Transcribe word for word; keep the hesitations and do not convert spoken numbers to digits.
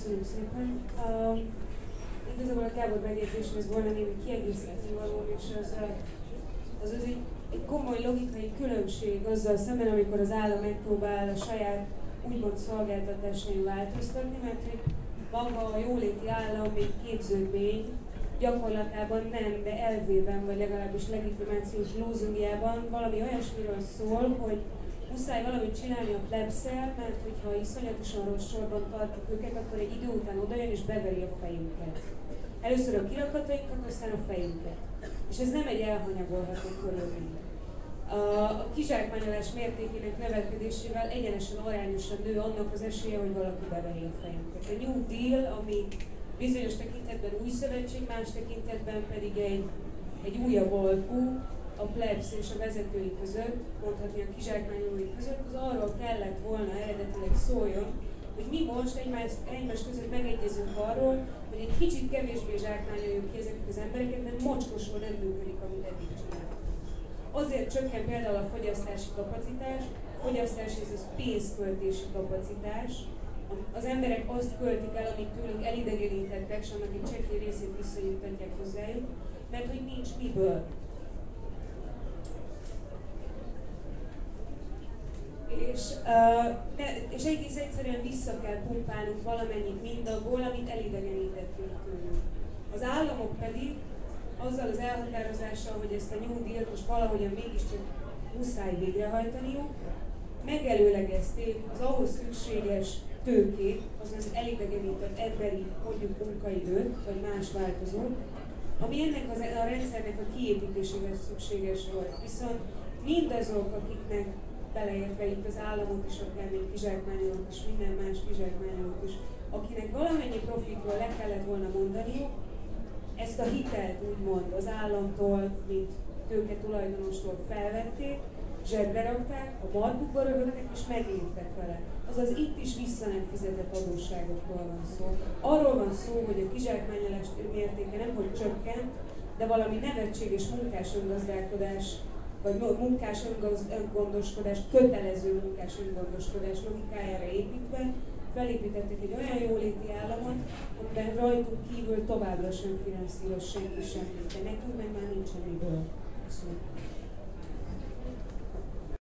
Köszönöm szépen. Uh, igazából a Gábor megjegyzéshez volna némi kiegészíteni való, és az, az, az egy, egy komoly logikai különbség azzal szemben, amikor az állam megpróbál a saját úgymond szolgáltatásain változtatni, mert hogy maga a jóléti állam, mint képződmény, gyakorlatában nem, de elvében, vagy legalábbis legitimációs lózungjában valami olyasmiről szól, hogy muszáj valamit csinálni a plebszel, mert hogyha iszonyatosan rossz sorban tartjuk őket, akkor egy idő után odajön és beveri a fejünket. Először a kirakatainkat, aztán a fejünket. És ez nem egy elhanyagolható körülmény. A kizsákmányolás mértékének növekedésével egyenesen arányosan nő annak az esélye, hogy valaki beveri a fejünket. A New Deal, ami bizonyos tekintetben új szövetség, más tekintetben pedig egy, egy újabb alkú, a plebs és a vezetői között, mondhatni a kizsákmányolói között, az arról kellett volna eredetileg szóljon, hogy mi most egymás, egymás között megegyezünk arról, hogy egy kicsit kevésbé zsákmányoljuk ki ezeket az embereket, mert mocskosul nem működik, amit eddig csinálunk. Azért csökken például a fogyasztási kapacitás, a fogyasztás ez az pénzköltési kapacitás, az emberek azt költik el, amit tőlük elidegenítettek, és annak egy csekély részét visszajuttatják hozzájuk, mert hogy nincs miből. És, uh, ne, és egész egyszerűen vissza kell pumpálnunk valamennyit mindabból, amit elidegenítettünk tőlük. Az államok pedig azzal az elhatározással, hogy ezt a New Deal-t most valahogyan mégiscsak muszáj végrehajtaniuk, megelőlegezték az ahhoz szükséges tőkét, azaz elidegenített emberi, mondjuk munkaidőt, vagy más változót, ami ennek az, a rendszernek a kiépítéséhez szükséges volt. Viszont mindazok, akiknek beleértve itt az államot is, akár még kizsákmányolók és minden más kizsákmányolók is, akinek valamennyi profitról le kellett volna mondaniuk, ezt a hitelt úgymond az államtól, mint tőke tulajdonostól felvették, zsebre rakták, a markukba röhögtek és megéltek vele. Azaz itt is vissza nem fizetett adósságokról van szó. Arról van szó, hogy a kizsákmányolás mértéke nem hogy csökkent, de valami nevetséges munkás öngazdálkodás, vagy munkás öngondoskodás, kötelező munkás öngondoskodás logikájára építve, felépítettek egy olyan jóléti államot, amiben rajtuk kívül továbbra sem finanszíroz senki semmit, de nekünk meg már nincsen miből. Köszönöm.